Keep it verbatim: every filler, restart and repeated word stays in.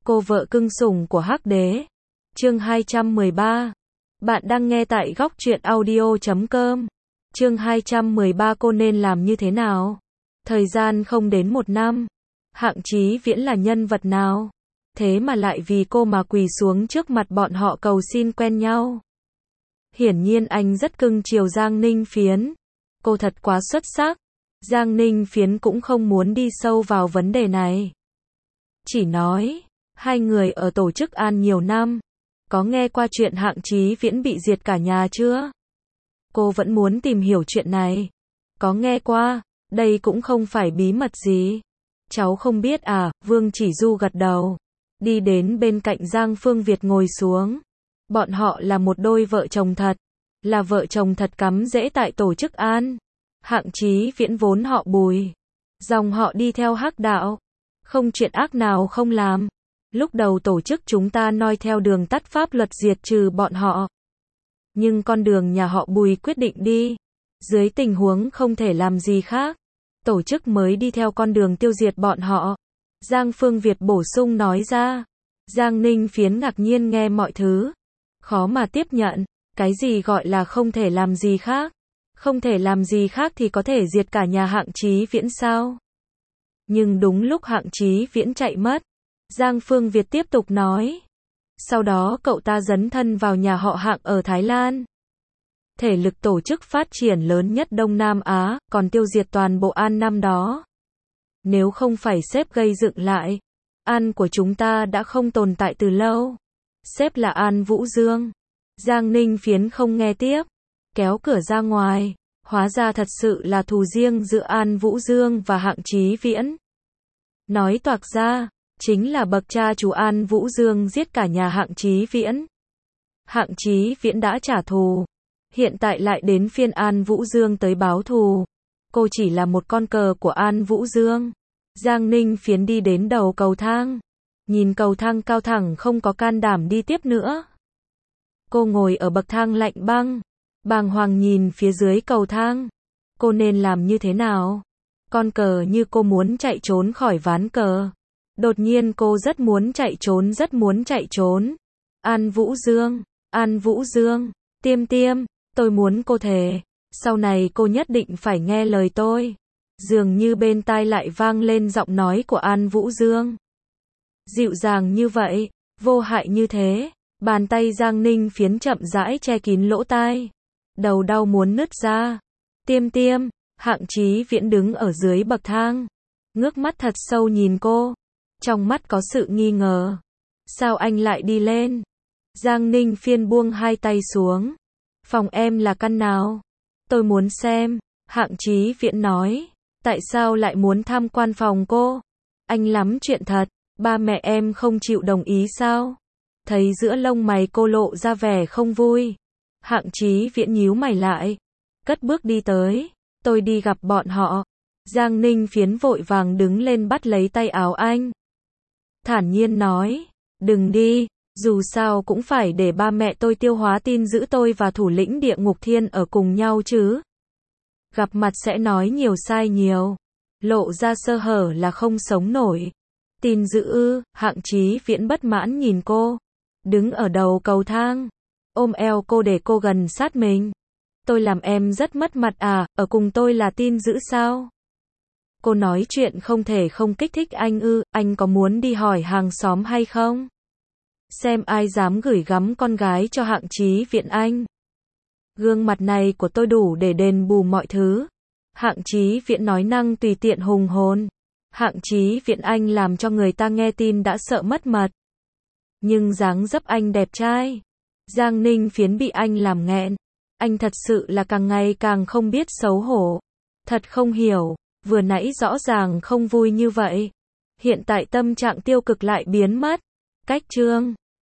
Cô vợ cưng sủng của Hắc Đế. Chương hai trăm mười ba. Bạn đang nghe tại góc truyện audio chấm com. Chương hai trăm mười ba. Cô nên làm như thế nào? Thời gian không đến một năm. Hạng Chí Viễn là nhân vật nào? Thế mà lại vì cô mà quỳ xuống trước mặt bọn họ cầu xin quen nhau. Hiển nhiên anh rất cưng chiều Giang Ninh Phiến. Cô thật quá xuất sắc. Giang Ninh Phiến cũng không muốn đi sâu vào vấn đề này. Chỉ nói, hai người ở tổ chức An nhiều năm. Có nghe qua chuyện Hạng Chí Viễn bị diệt cả nhà chưa? Cô vẫn muốn tìm hiểu chuyện này. Có nghe qua, đây cũng không phải bí mật gì. Cháu không biết à, Vương Chỉ Du gật đầu. Đi đến bên cạnh Giang Phương Việt ngồi xuống. Bọn họ là một đôi vợ chồng thật. Là vợ chồng thật cắm rễ tại tổ chức An. Hạng Chí Viễn vốn họ Bùi. Dòng họ đi theo Hắc đạo. Không chuyện ác nào không làm. Lúc đầu tổ chức chúng ta noi theo đường tắt pháp luật diệt trừ bọn họ. Nhưng con đường nhà họ Bùi quyết định đi. Dưới tình huống không thể làm gì khác. Tổ chức mới đi theo con đường tiêu diệt bọn họ. Giang Phương Việt bổ sung nói ra. Giang Ninh Phiến ngạc nhiên nghe mọi thứ. Khó mà tiếp nhận. Cái gì gọi là không thể làm gì khác? Không thể làm gì khác thì có thể diệt cả nhà Hạng Chí Viễn sao? Nhưng đúng lúc Hạng Chí Viễn chạy mất. Giang Phương Việt tiếp tục nói. Sau đó cậu ta dấn thân vào nhà họ Hạng ở Thái Lan. Thể lực tổ chức phát triển lớn nhất Đông Nam Á, còn tiêu diệt toàn bộ An năm đó. Nếu không phải sếp gây dựng lại, An của chúng ta đã không tồn tại từ lâu. Sếp là An Vũ Dương. Giang Ninh Phiến không nghe tiếp. Kéo cửa ra ngoài. Hóa ra thật sự là thù riêng giữa An Vũ Dương và Hạng Chí Viễn. Nói toạc ra, chính là bậc cha chú An Vũ Dương giết cả nhà Hạng Chí Viễn. Hạng Chí Viễn đã trả thù. Hiện tại lại đến phiên An Vũ Dương tới báo thù. Cô chỉ là một con cờ của An Vũ Dương. Giang Ninh Phiến đi đến đầu cầu thang. Nhìn cầu thang cao thẳng không có can đảm đi tiếp nữa. Cô ngồi ở bậc thang lạnh băng. Bàng hoàng nhìn phía dưới cầu thang. Cô nên làm như thế nào? Con cờ như cô muốn chạy trốn khỏi ván cờ. Đột nhiên cô rất muốn chạy trốn rất muốn chạy trốn. An Vũ Dương, An Vũ Dương, Tiêm Tiêm, tôi muốn cô thề. Sau này cô nhất định phải nghe lời tôi. Dường như bên tai lại vang lên giọng nói của An Vũ Dương. Dịu dàng như vậy, vô hại như thế. Bàn tay Giang Ninh Phiến chậm rãi che kín lỗ tai. Đầu đau muốn nứt ra. Tiêm Tiêm, Hạng Chí Viễn đứng ở dưới bậc thang. Ngước mắt thật sâu nhìn cô. Trong mắt có sự nghi ngờ. Sao anh lại đi lên? Giang Ninh Phiên buông hai tay xuống. Phòng em là căn nào? Tôi muốn xem. Hạng Chí Viễn nói. Tại sao lại muốn tham quan phòng cô? Anh lắm chuyện thật. Ba mẹ em không chịu đồng ý sao? Thấy giữa lông mày cô lộ ra vẻ không vui. Hạng Chí Viễn nhíu mày lại. Cất bước đi tới. Tôi đi gặp bọn họ. Giang Ninh Phiến vội vàng đứng lên bắt lấy tay áo anh. Thản nhiên nói. Đừng đi. Dù sao cũng phải để ba mẹ tôi tiêu hóa tin giữ tôi và thủ lĩnh địa ngục thiên ở cùng nhau chứ. Gặp mặt sẽ nói nhiều sai nhiều. Lộ ra sơ hở là không sống nổi. Tin giữ ư? Hạng Chí Viễn bất mãn nhìn cô. Đứng ở đầu cầu thang. Ôm eo cô để cô gần sát mình. Tôi làm em rất mất mặt à, ở cùng tôi là tin giữ sao? Cô nói chuyện không thể không kích thích anh ư, anh có muốn đi hỏi hàng xóm hay không? Xem ai dám gửi gắm con gái cho Hạng Chí Viễn anh. Gương mặt này của tôi đủ để đền bù mọi thứ. Hạng Chí Viễn nói năng tùy tiện hùng hồn. Hạng Chí Viễn anh làm cho người ta nghe tin đã sợ mất mật. Nhưng dáng dấp anh đẹp trai. Giang Ninh Phiến bị anh làm nghẹn. Anh thật sự là càng ngày càng không biết xấu hổ. Thật không hiểu, vừa nãy rõ ràng không vui như vậy. Hiện tại tâm trạng tiêu cực lại biến mất. Cách chương